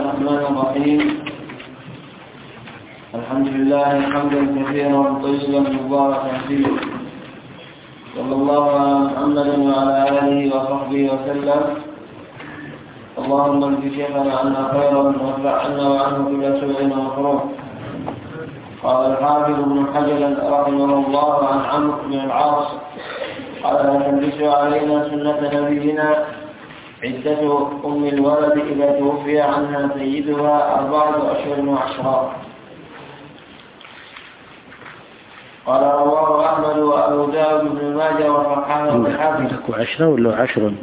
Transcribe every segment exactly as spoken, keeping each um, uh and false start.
الرحمن الرحيم. الحمد لله حمدا كثيرا طيبا مباركا فيه، صلى الله على محمد وعلى آله وصحبه وسلم. اللهم اجز شيخنا عنا خيرا وادفع عنا وعنه كل سوء ومكروه. قال الحافظ ابن حجر رحمه الله عن عمرو بن العاص قال: لا تلبسوا علينا سنة نبينا عدة أم الولد إذا توفي عنها سيدها أربعة أشهر وعشرة. قال رواه أحمد وأبو داود بن ماجه وصححه الحاكم. عشرة ولا عشر؟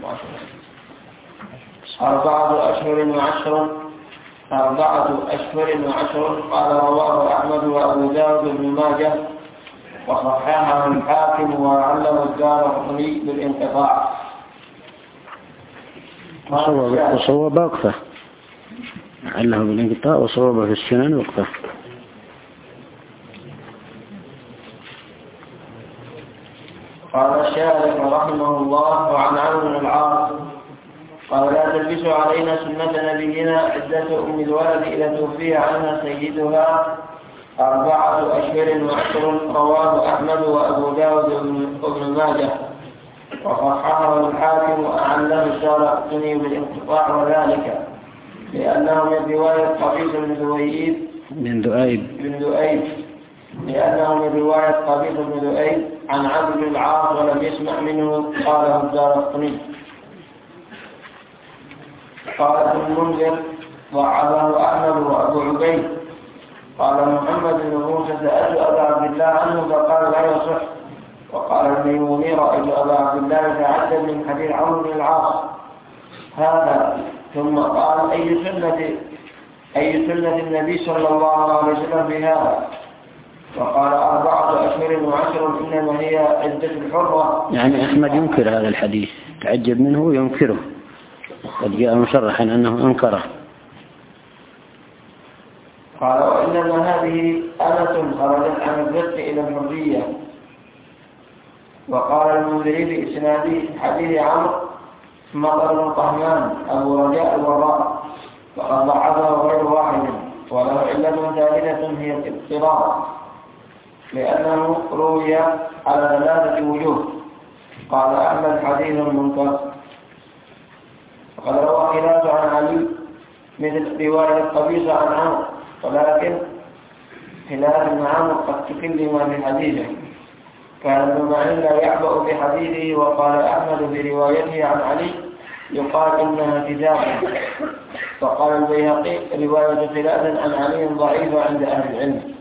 أربعة أشهر وعشر أربعة أشهر وعشر. قال رواه أحمد وأبو داود بن ماجه وصححه الحاكم وعلم الدارقطني بالانقطاع. وصوب وقفه، علّه بالانقطاع وصوب في السنن وقفه. قال الشارح رحمه الله: وعن عمرو بن العاص قال: لا تلبسوا علينا سنة نبينا عدة أم الولد إذا توفي عنها سيدها أربعة أشهر وعشر. رواه أحمد وأبو داود بن ماجه وصححه الحاكم وأعله الدارقطني بالانقطاع، وذلك لأنه من رواية قبيس بن ذؤيب بن ذؤيب بن ذؤيب لأنه من رواية قبيس بن ذؤيب عن عمرو بن العاص ولم يسمع منه. قاله الدارقطني. قال ابن المنذر ضعفه أحمد وأبو عبيد. قال محمد بن موسى: سألت أبا عبد الله عنه فقال لا يصح. وقال الميموني: رأيت أبا عبد الله يتعجب من حديث عمرو بن العاص هذا. ثم قال: أي سنة أي سنة النبي صلى الله عليه وسلم في هذا؟ وقال: أربعة أشهر وعشر إنما هي عدة الحرة. يعني أحمد ينكر هذا الحديث، تعجب منه وينكره، قد جاء مصرحا أنه أنكره. قال: وإنما هذه أمة خرجت عن الرق إلى الحرية. وقال المنذري في إسناد حديث عمرو: مطر بن طهمان أبو رجاء الوراء، فقد ضعفه غير واحد، وله علة ثالثة هي الاضطراب، لأنه روي على ثلاثة وجوه. قال أحمد: حديث منكر. وقد روى خلاف عن علي مثل رواية قبيصة عن عمرو، ولكن خلاف مع عمرو قد تكلم في حديثه. كان ابن معين لا يعبأ بحديثه. وقال أحمد في روايته عن علي: يقال إنها كذاب. وقال البيهقي: رواية خلاف عن علي ضعيفة عند أهل العلم.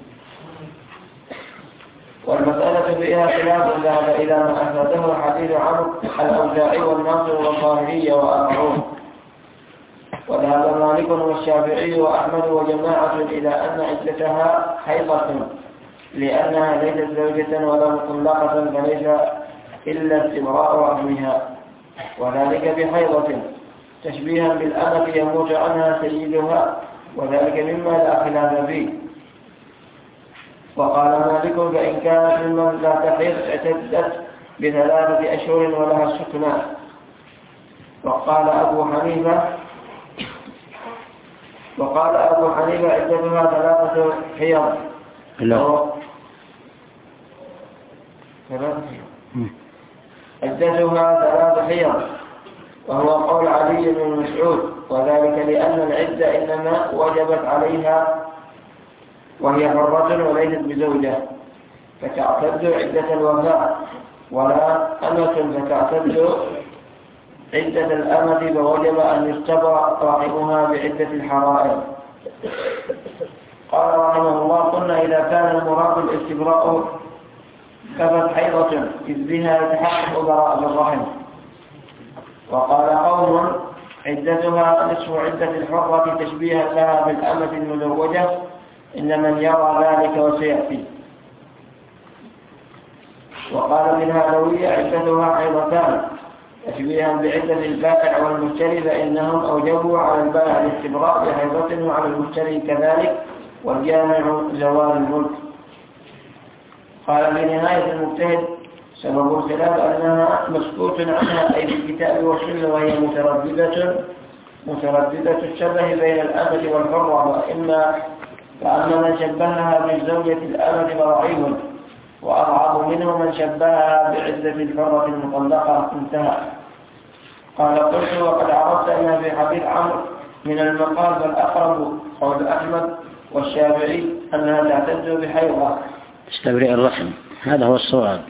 والمسألة فيها خلاف ذهب إلى ما أثبته حديث عمرو الأوزاعي والناصر والظاهرية وآخرون. وذهب مالك والشافعي وأحمد وجماعة إلى أن عدتها حيضة، لأنها ليست زوجة ولا مطلقة، فليس إلا استبراء رحمها، وذلك بحيضة تشبيها بالأمة يموت عنها سيدها، وذلك مما لا خلاف فيه. وقال مالك: فإن كانت ممن لا تحيض اعتدت بثلاثة أشهر ولها السكنى. وقال أبو حنيفة وقال أبو حنيفة عدتها ثلاثة حيض. عدتها ثلاث حيض، وهو قول علي بن مسعود، وذلك لأن العدة إنما وجبت عليها وهي حرة وليست بزوجة، فتعتد عدة الوفاة، ولا أمة فتعتد عدة الأمة، فوجب أن يستبرأ رحمها بعدة الحرائر. قال رحمه الله: قلنا إذا كان المراد الاستبراء كفت حيضة إذ بها يتحقق براءة الرحم. وقال قوم: عدتها نصف عدة الحرة تشبيها لها بالأمة المزوجة، إن من يرى ذلك وسيأتي. وقال ابن الهروية: عدتها حيضتان تشبيها بعدة البائع والمشتري، فإنهم أوجبوا على البائع الاستبراء بحيضة وعلى المشتري كذلك، والجامع زوال الملك. قال في نهاية المجتهد: سبب الخلاف أنها مسكوت عنها أي بالكتاب والسنة، وهي مترددة مترددة الشبه بين الأمة والحرة، وإما فأما من شبهها بالزوجة الأمة ضعيف، وأضعف منه من شبهها بعزة الحرة المطلقة. انتهى. قال قلت وقد عرفت أنها في حديث عمرو من المقال فالأقرب قول أحمد والشافعي أنها تعتد بحيضة استبرئ الرحم، هذا هو الصواب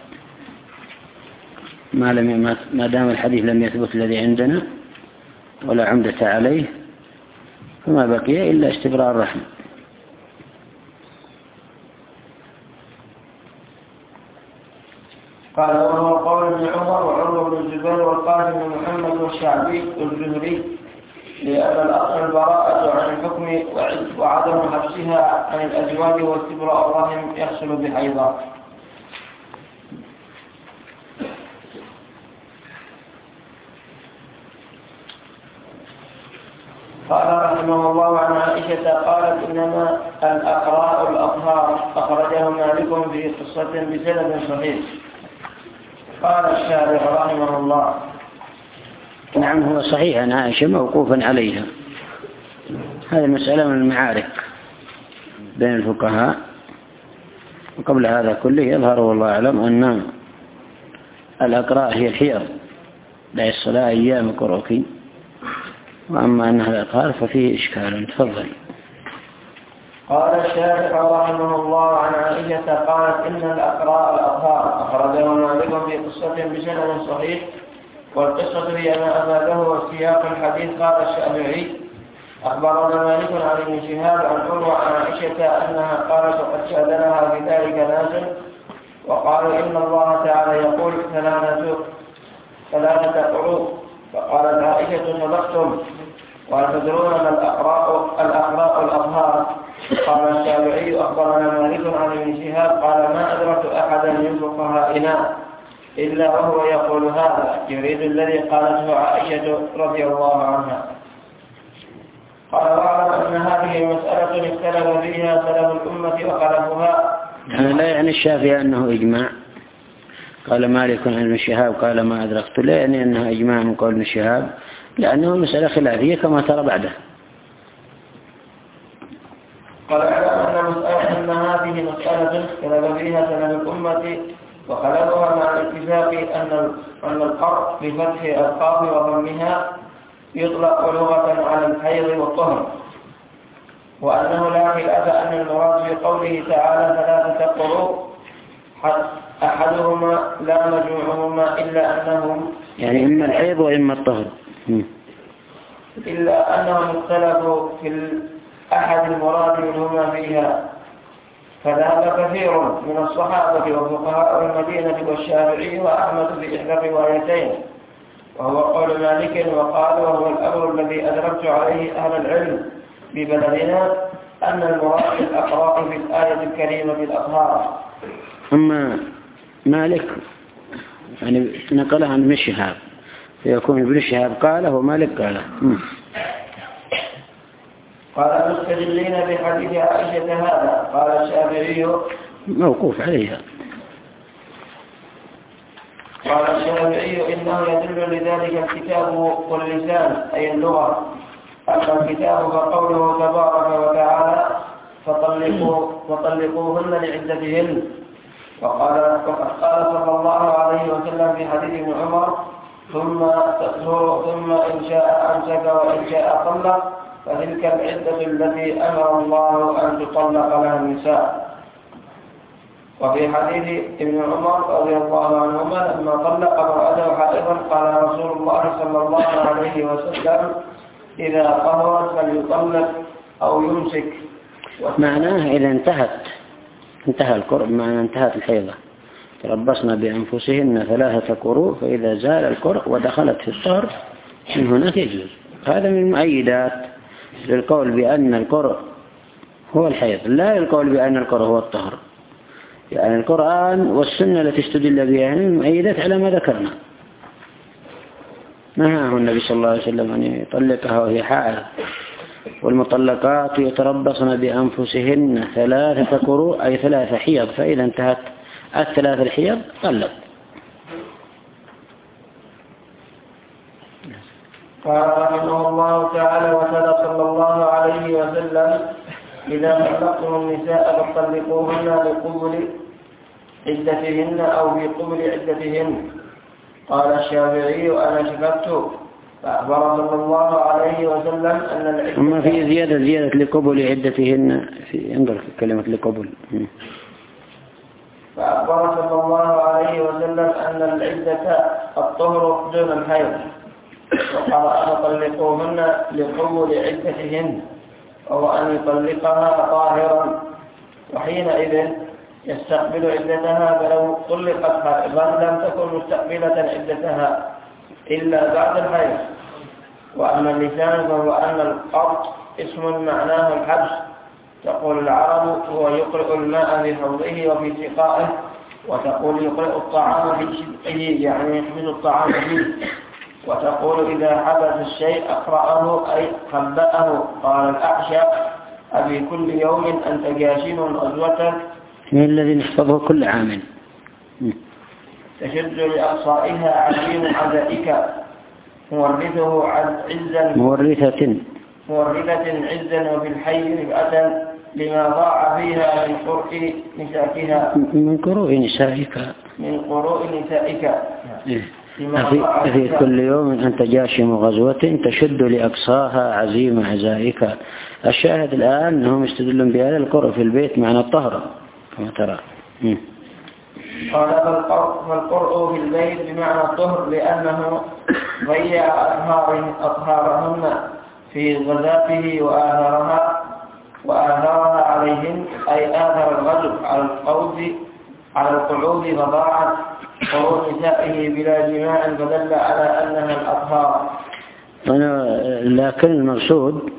ما لم ما دام الحديث لم يثبت الذي عندنا ولا عمدة عليه، فما بقي إلا استبراء الرحم. قال وهو قول ابن عمر وعمر بن الزبير والقاسم بن محمد والشعبي والزهري، لأن الأصل البراءة عن الحكم وعدم حبسها عن الأزواج واستبراء الرحم يحصل بحيضة. قال رحمه الله عن عائشة قالت إنما الأقراء الأطهار أخرجه مالك في قصة بسند صحيح. قال الشارح رحمه الله نعم هو صحيح عن عائشة موقوفا عليها. هذه مسألة من المعارك بين الفقهاء، وقبل هذا كله يظهر والله أعلم أن الأقراء هي الحيض لا الصلاة أيام قروكي، وأما أنها الأطهار ففيه إشكال. تفضل. قال الشارح رحمه الله عن عائشة قالت إن الأقراء الأطهار أخرجه مالك في قصة بسند صحيح، والقصة هي ما أفاده والسياق الحديث. قال الشافعي أخبرنا مالك عن ابن شهاب عن عروة عن عائشة أنها قالت وقد شهدناها في ذلك ناس وقالوا إن الله تعالى يقول ثلاثة ثلاثة قروء، فقالت عائشة صدقتم، وتدرون ما الأقراء الأقراء الأطهار؟ قال الشافعي أخبرنا مالك عن ابن شهاب قال ما أدركت أحدا من فقهائنا إلا وهو يقول هذا، يريد الذي قالته عائشة رضي الله عنها. قال واعلم أن هذه مسألة اختلف فيها سلف الأمة وخلفها. يعني لا يعني الشافعي أنه إجماع. قال مالك عن ابن شهاب قال ما أدركت، لا يعني أنها إجماع من قول ابن شهاب، لأنه مسألة خلافية كما ترى بعده. قال اعلم أن مسألة أن هذه مسألة اختلف فيها سلف الأمة وخلفها مع الاتفاق أن أن القرء بفتح القاف وضمها يطلق لغة على الحيض والطهر، وأنه لا خلاف أن المراد في قوله تعالى ثلاثة قروء أحدهما لا مجموعهما إلا أنهم يعني إما الحيض وإما الطهر، إلا أنهم اختلفوا في أحد المراد منهما فيها، فذهب كثير من الصحابة وفقهاء المدينة والشافعي وأحمد في إحدى الروايتين، وهو قول مالك، وقال وهو الأمر الذي أدركت عليه أهل العلم ببلدنا أن المراد الأقراء في الآية الكريمة الأطهار. أما مالك يعني نقلها عن ابن شهاب، فيكون ابن شهاب قاله ومالك قاله. قال مستدلين بحديث عائشة هذا. قال الشافعي موقوف عليها. قال الشافعي إنه يدل لذلك الكتاب واللسان أي اللغة، أما الكتاب فقوله تبارك وتعالى فطلقوا وطلقوهن لعدتهن، وقال وقد قال صلى الله عليه وسلم في حديث ابن عمر ثم تطهر ثم إن شاء أمسك وإن شاء طلق، فتلك العدة التي أمر الله أن تطلق لها النساء. وفي حديث ابن عمر رضي الله عنهما لما طلق امرأته حائضا قال رسول الله صلى الله عليه وسلم إذا طهرت فليطلق أو يمسك. معناه إذا انتهت انتهى القرء، معنى انتهت الحيضة تربصنا بأنفسهن ثلاثة قروء، فإذا زال القرء ودخلت في الطهر من هناك يجوز. هذا من المؤيدات للقول بأن القرء هو الحيض، لا للقول بأن القرء هو الطهر. يعني القرآن والسنة التي استدل بها مؤيدات على ما ذكرنا. نهاه النبي صلى الله عليه وسلم أن يطلقها وهي حائض، والمطلقات يتربصن بأنفسهن ثلاثة قروء أي ثلاثة حيض، فإذا انتهت الثلاث الحيض طلق. قال رحمه الله تعالى وسلم صلى الله عليه وسلم إذا طلقتم النساء فطلقوهن لقبل عدتهن أو في قبل عدتهن. قال الشافعي أنا شككت فأخبر صلى الله عليه وسلم أن العدة أما في زيادة زيادة لقبل عدتهن في انظر في كلمة لقبل. فأخبر صلى الله عليه وسلم أن العدة الطهر دون الحيض، وقال فطلقوهن لقبل عدتهن وهو أن يطلقها طاهرا، وحينئذ يستقبل عدتها، فلو طلقت حائضا لم تكن مستقبلة عدتها إلا بعد الحيض. وأما اللسان فهو أن القرط اسم معناه الحبس، تقول العرب هو يقرئ الماء في حوضه وفي سقائه، وتقول يقرئ الطعام في شدقه يعني يحبس الطعام فيه، وتقول إذا حدث الشيء أقرأه أي خبأه. قال الأعشى أبي كل يوم أنت جاشم غزوة من الذي نحفظه كل عام تشد لأقصائها عزيم عزائك مورثه عزا مورثة مورثة عزا وفي الحي رفعة لما ضاع فيها من قرء نسائها من قروء نسائك من قروء نسائك في, في كل يوم أنت جاشم غزوة تشد لأقصاها عزيم عزائك. الشاهد الآن أنهم يستدلون بهذا القرء في البيت معنى الطهر كما ترى. قال فالقرء في البيت بمعنى الطهر لأنه ضيع أطهارهن في غزاته وآثرها وآثرها عليهن، أي آثر الغزو على القعود على القعود فضاعت قرون نسائه بلا جماع فدل على أنها الأطهار. لكن المقصود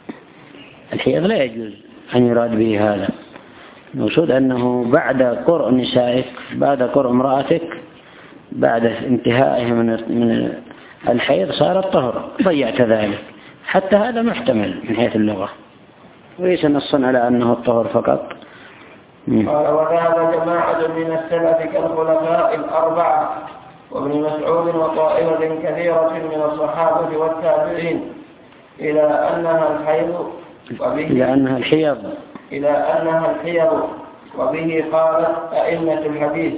الحيض لا يجوز أن يراد به هذا. المقصود أنه بعد قرء نسائك بعد قرء امرأتك بعد انتهائها من من الحيض صار الطهر، ضيعت ذلك. حتى هذا محتمل من حيث اللغة، وليس نصا على أنه الطهر فقط. قال وذهب جماعة من السلف كالخلفاء الأربعة وابن مسعود وطائفة كثيرة من الصحابة والتابعين إلى أنها الحيض وبه إلى أنها الحيض إلى أنها الحيض وبه قالت أئمة الحديث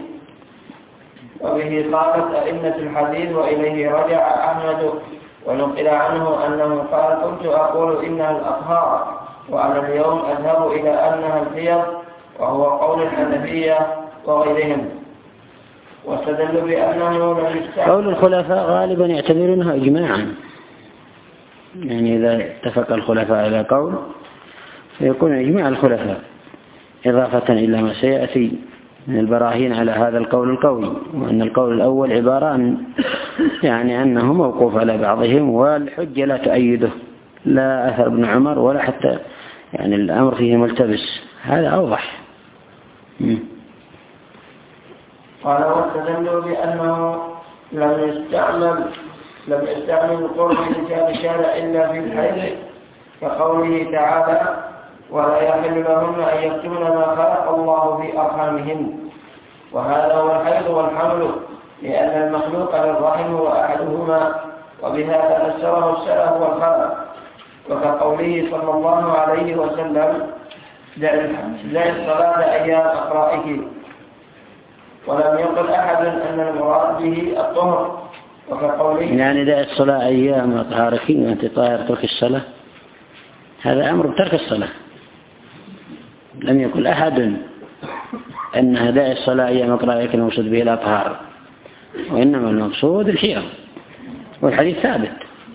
وبه قالت أئمة الحديث وإليه رجع أحمد، ونقل عنه أنه قال كنت أقول إنها الأطهار وأنا اليوم أذهب إلى أنها الحيض، وهو قول الحنفية وغيرهم. واستدلوا بأنه لم يستحق. قول الخلفاء غالبا يعتبرونها إجماعا، يعني إذا اتفق الخلفاء إلى قول فيكون إجماع الخلفاء، إضافة إلى ما سيأتي من البراهين على هذا القول القوي، وأن القول الأول عبارة عن يعني أنه موقوف على بعضهم والحجة لا تؤيده، لا أثر ابن عمر ولا حتى يعني الأمر فيه ملتبس، هذا أوضح. قال واستدلوا بأنه لم يستعمل لم يستعمل القرب لكان شارع إلا في الحيض، كقوله تعالى ولا يحل لهن أن يكتمن ما خلق الله في أرحامهن، وهذا هو الحيض والحمل، لأن المخلوق للرحم هو أحدهما، وبهذا فسره السلف والخلق. وكقوله صلى الله عليه وسلم دع الصلاة أيام أقرائك، ولم يقل أحد أن المراد به الطهر. وكقوله يعني دع الصلاة أيام أطهارك وأنت طاهر ترك الصلاة، هذا أمر بترك الصلاة. لم يقل أحد أن دع الصلاة أيام أقرائك المقصود به الأطهار، وإنما المقصود الحيض، والحديث ثابت.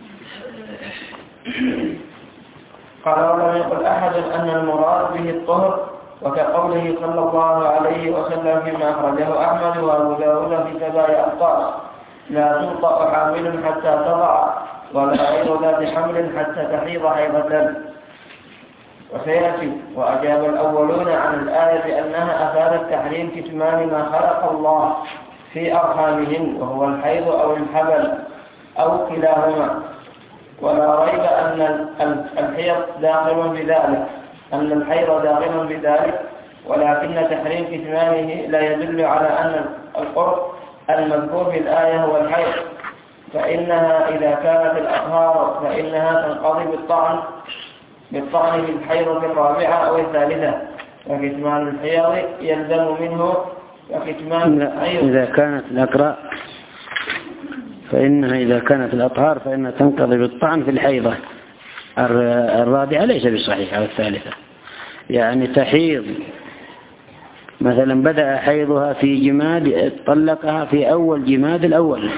قال ولم يقل أحد أن المراد به الطهر، وكقوله صلى الله عليه وسلم فيما أخرجه أحمد وأبو داود في سبع أبطال لا توطأ حامل حتى تضع ولا غير ذات حمل حتى تحيض حيضة. وسيأتي وأجاب الأولون عن الآية بأنها أفادت تحريم كتمان ما خلق الله في أرحامهن، وهو الحيض أو الحبل أو كلاهما. ولا ريب أن الحيض داخل بذلك أن الحيض داخل بذلك ولكن تحريم كتمانه لا يدل على أن القرب المذكور في الآية هو الحيض، فإنها إذا كانت الأطهار فإنها تنقضي بالطعن بالطعن في الحيضة الرابعة أو الثالثة، وكتمان الحيض يلزم منه وكتمان الحيض. إذا كانت الأقراء فإنها إذا كانت الأطهار فإنها تنقضي بالطعن في الحيضة الرابعة ليس بالصحيحة أو الثالثة. يعني تحيض مثلا بدأ حيضها في جماد، طلقها في أول جماد الأول،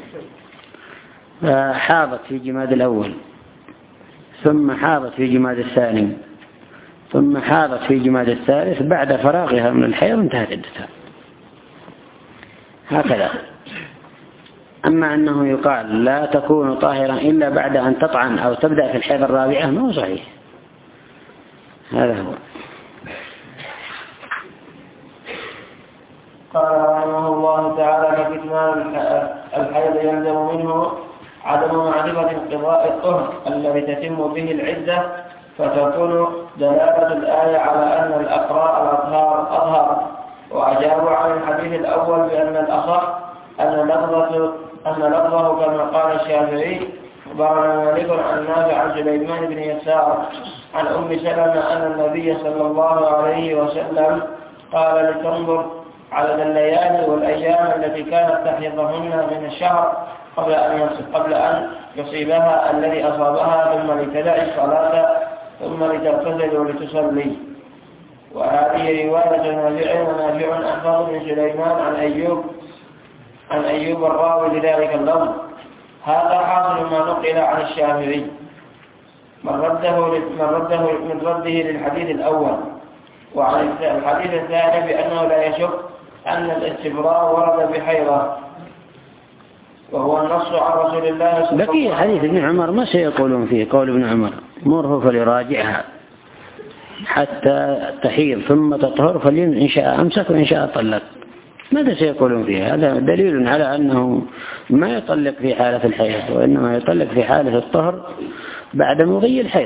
حاضت في جماد الأول، ثم حاضت في جماد الثاني، ثم حاضت في جماد الثالث، بعد فراغها من الحيض انتهت عدتها. هكذا. أما أنه يقال لا تكون طاهرا إلا بعد أن تطعن أو تبدأ في الحيض الرابعة ما هو صحيح. هذا هو. قال رحمه الله تعالى: فكتمان الحيض يلزم منه عدم معرفة انقضاء الطهر الذي تتم به العدة، فتكون دلالة الآية على أن الأقراء الأطهار أطهر. وأجابوا عن الحديث الأول بأن الأصح أن لفظه أن لفظه كما قال الشافعي. أخبرنا مالك عن نافع عن سليمان بن يسار عن أم سلمة أن النبي صلى الله عليه وسلم قال لتنظر على الليالي والأيام التي كانت تحيضهن من الشهر قبل أن قبل أن يصيبها الذي أصابها، ثم لتدع الصلاة ثم لتغتسل ولتصلي. وهذه رواية نافع، ونافع أحفظ من سليمان عن أيوب عن أيوب الراوي لذلك اللفظ. هذا حاصل ما نقل عن الشافعي من رده من رده من رده للحديث الأول. وعن الحديث الثاني بأنه لا يشك أن الاستبراء ورد بحيضة، وهو النص عن رسول الله صلى الله عليه وسلم. بقي حديث ابن عمر ما سيقولون فيه قول ابن عمر: مره فليراجعها حتى تحيض ثم تطهر فلين إن شاء أمسك وإن شاء طلق. ماذا سيقولون فيه؟ هذا دليل على أنه ما يطلق في حالة الحيض، وإنما يطلق في حالة الطهر بعد مضي الحيض.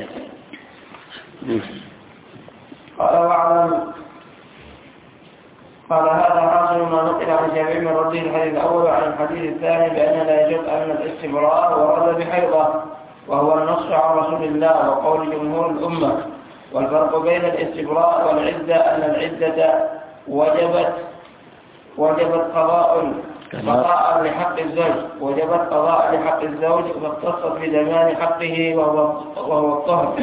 قال واعلم قال هذا حاصل ما نقل عن جميع من رده الحديث الأول وعن الحديث الثاني بأن لا يجوز أن الاستبراء ورد بحيضة، وهو النص عن رسول الله وقول جمهور الأمة. والفرق بين الاستبراء والعدة أن العدة وجبت وجبت قضاء قضاء لحق الزوج وجبت قضاء لحق الزوج واختصت بزمان حقه وهو وهو الطهر،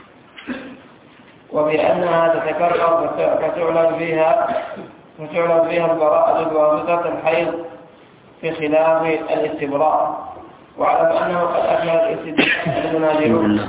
وبأنها تتكرر فتعلن فيها فتعلن فيها البراءة بواسطة الحيض في خلاف الاستبراء. واعلم أنه قد أكمل الاستدلال المناظرون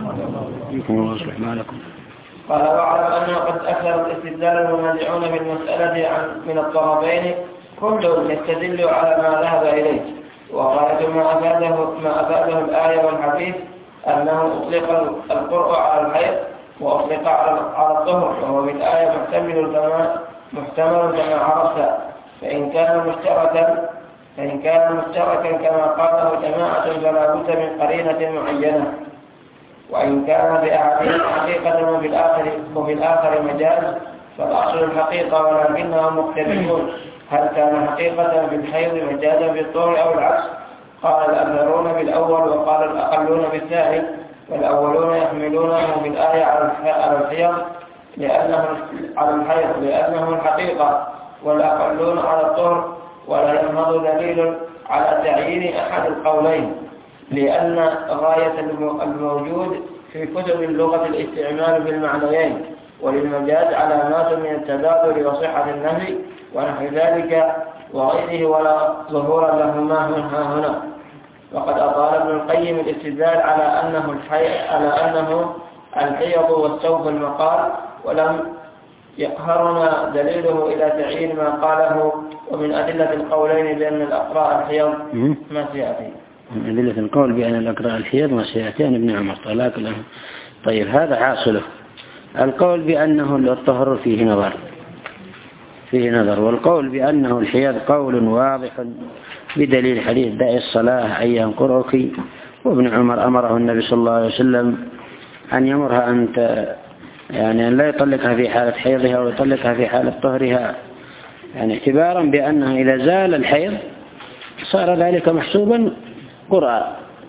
قال واعلم أنه قد أكثر الاستدلال المنازعون بالمسألة عن من الطرفين كل يستدل على ما ذهب إليه. وغاية ما أفاده ما أفاده الآية والحديث أنه أطلق القرء على الحيض وأطلق على الطهر، وهو بالآية محتمل كما محتمل كما عرفت. فإن كان مشتركا فإن كان مشتركا كما قاله جماعة فلا بد من قرينة معينة. وإن كان في أحدهما حقيقة وفي الآخر وفي الآخر مجاز فالأصل الحقيقة، ولكنهم مختلفون هل كان حقيقة في الحيض مجازا في الطهر أو العكس. قال الأكثرون بالأول وقال الأقلون بالثاني، والأولون يحملونه بالآية على الحيض لأنه على الحيض لأنه الحقيقة، والأقلون على الطهر. ولا ينهض دليل على تعيين أحد القولين، لأن غاية الموجود في كتب اللغة الاستعمال بالمعنيين، وللمجاز علامات من التبادل وصحة النهي ونحو ذلك وغيره، ولا ظهور لهما منها هنا. وقد أطال ابن القيم الاستدلال على أنه الحيض على أنه الحيض والثوب المقال، ولم يقهرنا دليله إلى تعيين ما قاله. ومن أدلة القولين بأن الأقراء الحيض ما سيأتي. من أدلة القول بأن الأقراء الحيض ما سيأتي عن ابن عمر طلاق له. طيب هذا حاصله. القول بأنه الطهر فيه نظر فيه نظر والقول بأنه الحيض قول واضح بدليل حديث دعي الصلاة أيام قرؤك. وابن عمر أمره النبي صلى الله عليه وسلم أن يمرها أن يعني أن لا يطلقها في حالة حيضها ويطلقها في حالة طهرها، يعني اعتبارا بأنها إذا زال الحيض صار ذلك محسوبا قرآن.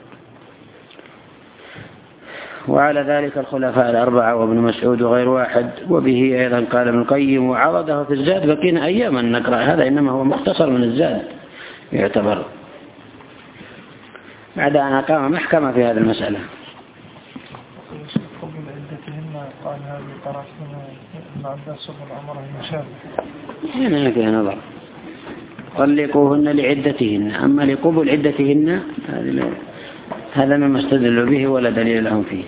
وعلى ذلك الخلفاء الأربعة وابن مسعود وغير واحد. وبه أيضا قال ابن القيم وعرضه في الزاد بقينا أياما نقرأ هذا، إنما هو مختصر من الزاد يعتبر، بعد أن أقام محكمة في هذه المسألة. قبل عدتهن قال هذه طرفنا ابن عباس بن عمر المشابه، هنا فيها نظر. طلقوهن لعدتهن، أما لقبل عدتهن هذا مما استدلوا به ولا دليل لهم فيه.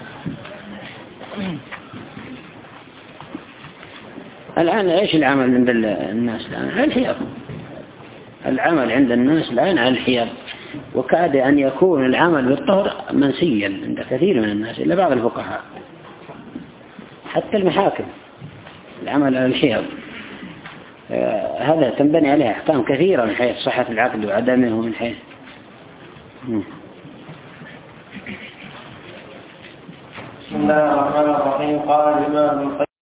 الآن إيش العمل عند الناس الآن؟ على الحيض. العمل عند الناس الآن على الحيض، وكاد أن يكون العمل بالطهر منسيا عند كثير من الناس إلا بعض الفقهاء، حتى المحاكم العمل على الحيض آه هذا تنبني عليه أحكام كثيرة من حيث صحة العقد وعدمه، من حيث بسم الله الرحمن الرحيم. قال الإمام